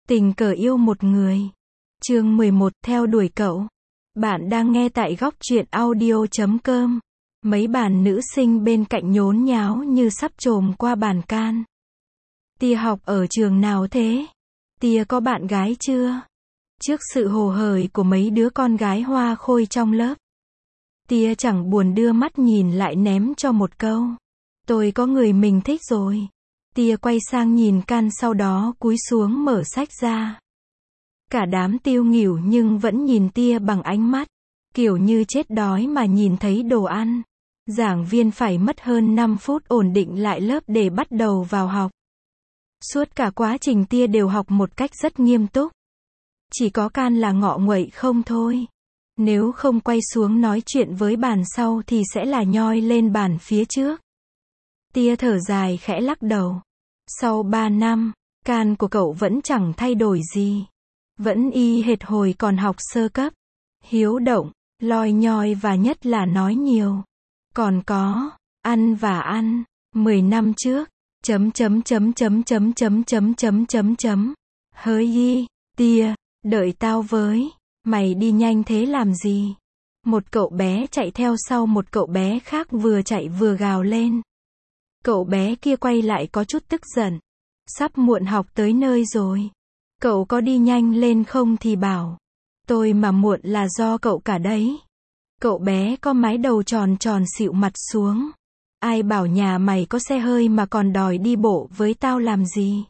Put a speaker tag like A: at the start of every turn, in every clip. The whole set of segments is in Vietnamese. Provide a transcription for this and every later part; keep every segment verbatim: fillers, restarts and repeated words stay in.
A: Tình cờ yêu một người. Chương mười một, theo đuổi cậu. Bạn đang nghe tại góc truyện audio chấm com. Mấy bàn nữ sinh bên cạnh nhốn nháo như sắp chồm qua bàn can. Tia học ở trường nào thế? Tia có bạn gái chưa? Trước sự hồ hởi của mấy đứa con gái hoa khôi trong lớp, Tia chẳng buồn đưa mắt nhìn lại ném cho một câu: tôi có người mình thích rồi. Tia quay sang nhìn Can, sau đó cúi xuống mở sách ra. Cả đám tiêu nghỉu nhưng vẫn nhìn Tia bằng ánh mắt kiểu như chết đói mà nhìn thấy đồ ăn. Giảng viên phải mất hơn năm phút ổn định lại lớp để bắt đầu vào học. Suốt cả quá trình Tia đều học một cách rất nghiêm túc. Chỉ có Can là ngọ nguậy không thôi. Nếu không quay xuống nói chuyện với bàn sau thì sẽ là nhoi lên bàn phía trước. Tia thở dài khẽ lắc đầu. Sau ba năm, Can của cậu vẫn chẳng thay đổi gì. Vẫn y hệt hồi còn học sơ cấp. Hiếu động, loi nhoi và nhất là nói nhiều. Còn có, ăn và ăn. Mười năm trước, chấm chấm chấm chấm chấm chấm chấm chấm chấm chấm. Hỡi y, Tia, đợi tao với. Mày đi nhanh thế làm gì? Một cậu bé chạy theo sau một cậu bé khác vừa chạy vừa gào lên. Cậu bé kia quay lại có chút tức giận. Sắp muộn học tới nơi rồi. Cậu có đi nhanh lên không thì bảo. Tôi mà muộn là do cậu cả đấy. Cậu bé có mái đầu tròn tròn xịu mặt xuống. Ai bảo nhà mày có xe hơi mà còn đòi đi bộ với tao làm gì?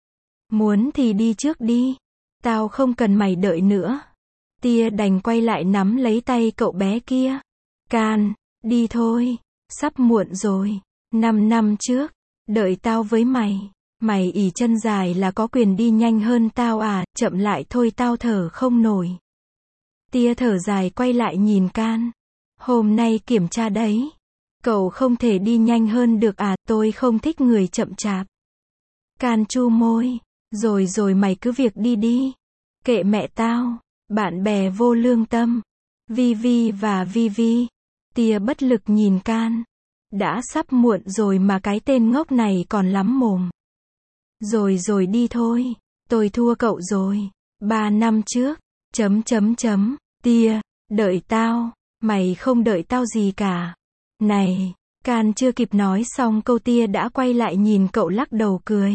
A: Muốn thì đi trước đi. Tao không cần mày đợi nữa. Tia đành quay lại nắm lấy tay cậu bé kia. Can, đi thôi. Sắp muộn rồi. Năm năm trước, đợi tao với mày. Mày ỉ chân dài là có quyền đi nhanh hơn tao à, chậm lại thôi tao thở không nổi. Tia thở dài quay lại nhìn Can. Hôm nay kiểm tra đấy. Cậu không thể đi nhanh hơn được à, tôi không thích người chậm chạp. Can chu môi. Rồi rồi mày cứ việc đi đi. Kệ mẹ tao. Bạn bè vô lương tâm. Vivi và Vivi. Tia bất lực nhìn Can. Đã sắp muộn rồi mà cái tên ngốc này còn lắm mồm. Rồi rồi đi thôi. Tôi thua cậu rồi. Ba năm trước. Chấm chấm chấm. Tia, đợi tao. Mày không đợi tao gì cả. Này. Can chưa kịp nói xong câu Tia đã quay lại nhìn cậu lắc đầu cười.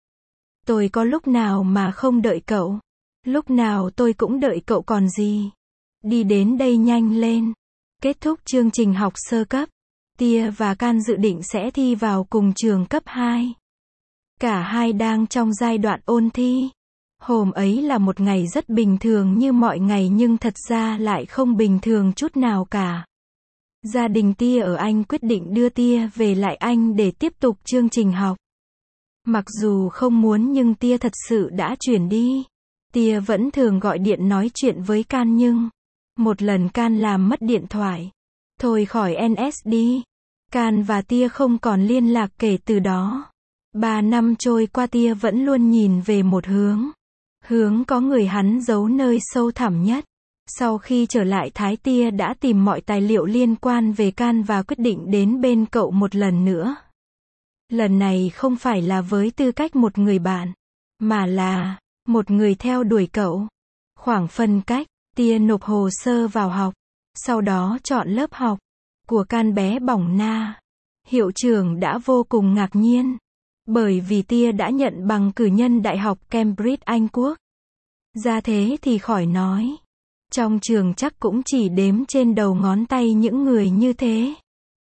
A: Tôi có lúc nào mà không đợi cậu. Lúc nào tôi cũng đợi cậu còn gì. Đi đến đây nhanh lên. Kết thúc chương trình học sơ cấp, Tia và Can dự định sẽ thi vào cùng trường cấp hai. Cả hai đang trong giai đoạn ôn thi. Hôm ấy là một ngày rất bình thường như mọi ngày nhưng thật ra lại không bình thường chút nào cả. Gia đình Tia ở Anh quyết định đưa Tia về lại Anh để tiếp tục chương trình học. Mặc dù không muốn nhưng Tia thật sự đã chuyển đi. Tia vẫn thường gọi điện nói chuyện với Can nhưng một lần Can làm mất điện thoại. Thôi khỏi en ét đi. Can và Tia không còn liên lạc kể từ đó. Ba năm trôi qua Tia vẫn luôn nhìn về một hướng. Hướng có người hắn giấu nơi sâu thẳm nhất. Sau khi trở lại Thái, Tia đã tìm mọi tài liệu liên quan về Can và quyết định đến bên cậu một lần nữa. Lần này không phải là với tư cách một người bạn, mà là một người theo đuổi cậu. Khoảng phân cách, Tia nộp hồ sơ vào học. Sau đó chọn lớp học của Can bé bỏng na. Hiệu trưởng đã vô cùng ngạc nhiên. Bởi vì Tia đã nhận bằng cử nhân Đại học Cambridge Anh Quốc. Ra thế thì khỏi nói. Trong trường chắc cũng chỉ đếm trên đầu ngón tay những người như thế.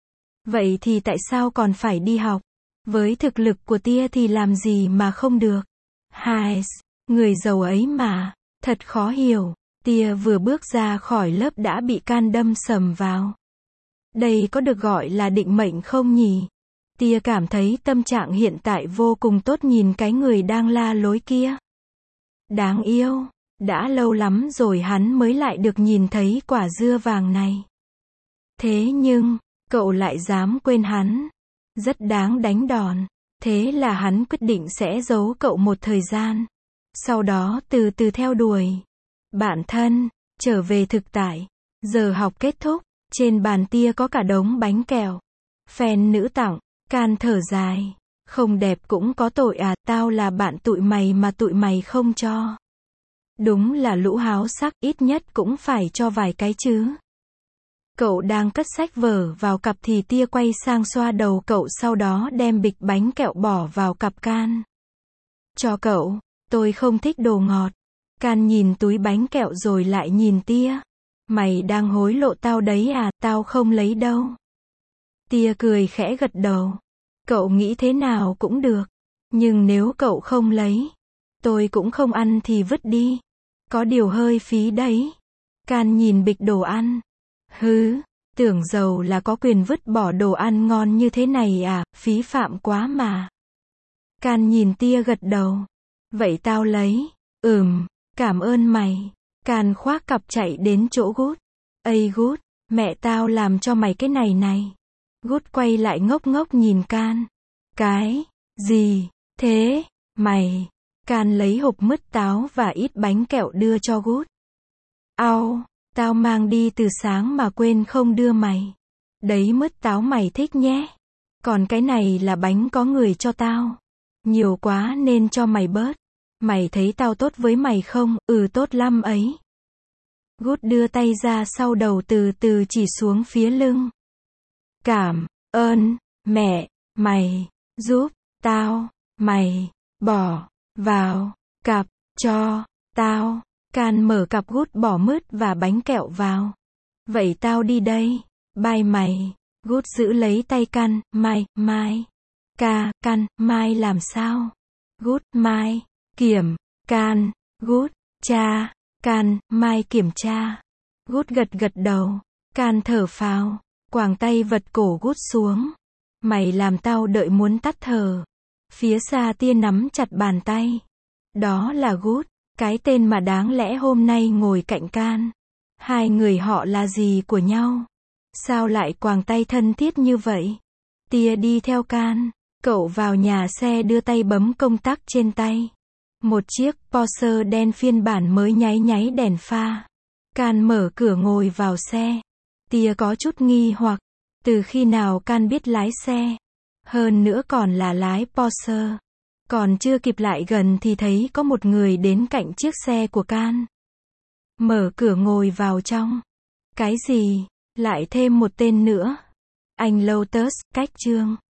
A: Vậy thì tại sao còn phải đi học? Với thực lực của Tia thì làm gì mà không được? Hai, người giàu ấy mà. Thật khó hiểu. Tia vừa bước ra khỏi lớp đã bị Can đâm sầm vào. Đây có được gọi là định mệnh không nhỉ? Tia cảm thấy tâm trạng hiện tại vô cùng tốt nhìn cái người đang la lối kia. Đáng yêu. Đã lâu lắm rồi hắn mới lại được nhìn thấy quả dưa vàng này. Thế nhưng, cậu lại dám quên hắn. Rất đáng đánh đòn. Thế là hắn quyết định sẽ giấu cậu một thời gian. Sau đó từ từ theo đuổi. Bạn thân, trở về thực tại. Giờ học kết thúc. Trên bàn Tia có cả đống bánh kẹo. Fan nữ tặng. Can thở dài. Không đẹp cũng có tội à, tao là bạn tụi mày mà tụi mày không cho. Đúng là lũ háo sắc, ít nhất cũng phải cho vài cái chứ. Cậu đang cất sách vở vào cặp thì tia quay sang xoa đầu cậu, sau đó đem bịch bánh kẹo bỏ vào cặp Can. Cho cậu, tôi không thích đồ ngọt. Can nhìn túi bánh kẹo rồi lại nhìn tia. Mày đang hối lộ tao đấy à, tao không lấy đâu. Tia cười khẽ gật đầu. Cậu nghĩ thế nào cũng được. Nhưng nếu cậu không lấy, tôi cũng không ăn thì vứt đi. Có điều hơi phí đấy. Can nhìn bịch đồ ăn. Hứ, tưởng giàu là có quyền vứt bỏ đồ ăn ngon như thế này à, phí phạm quá mà. Can nhìn tia gật đầu. Vậy tao lấy. Ừm, cảm ơn mày. Can khoác cặp chạy đến chỗ Gút. Ây Gút, mẹ tao làm cho mày cái này này. Gút quay lại ngốc ngốc nhìn Can. Cái gì thế, mày? Can lấy hộp mứt táo và ít bánh kẹo đưa cho Gút. Au, tao mang đi từ sáng mà quên không đưa mày. Đấy mứt táo mày thích nhé. Còn cái này là bánh có người cho tao. Nhiều quá nên cho mày bớt. Mày thấy tao tốt với mày không? Ừ, tốt lắm ấy. Gút đưa tay ra sau đầu, từ từ chỉ xuống phía lưng. Cảm ơn, mẹ, mày giúp tao, mày bỏ vào cặp cho tao. Can mở cặp, Gút bỏ mứt và bánh kẹo vào. Vậy tao đi đây. Bye mày. Gút giữ lấy tay Can. Mai, mai. Ca, Can, mai làm sao? Gút, mai. Kiểm, Can, Gút, cha, Can, mai kiểm tra. Gút gật gật đầu. Can thở phào, quàng tay vật cổ Gút xuống. Mày làm tao đợi muốn tắt thở. Phía xa tia nắm chặt bàn tay. Đó là Gút, cái tên mà đáng lẽ hôm nay ngồi cạnh Can. Hai người họ là gì của nhau? Sao lại quàng tay thân thiết như vậy? Tia đi theo Can. Cậu vào nhà xe đưa tay bấm công tắc trên tay. Một chiếc Porsche đen phiên bản mới nháy nháy đèn pha. Can mở cửa ngồi vào xe. Tia có chút nghi hoặc. Từ khi nào Can biết lái xe? Hơn nữa còn là lái Porsche. Còn chưa kịp lại gần thì thấy có một người đến cạnh chiếc xe của Can. Mở cửa ngồi vào trong. Cái gì? Lại thêm một tên nữa. Anh Lotus, cách chương.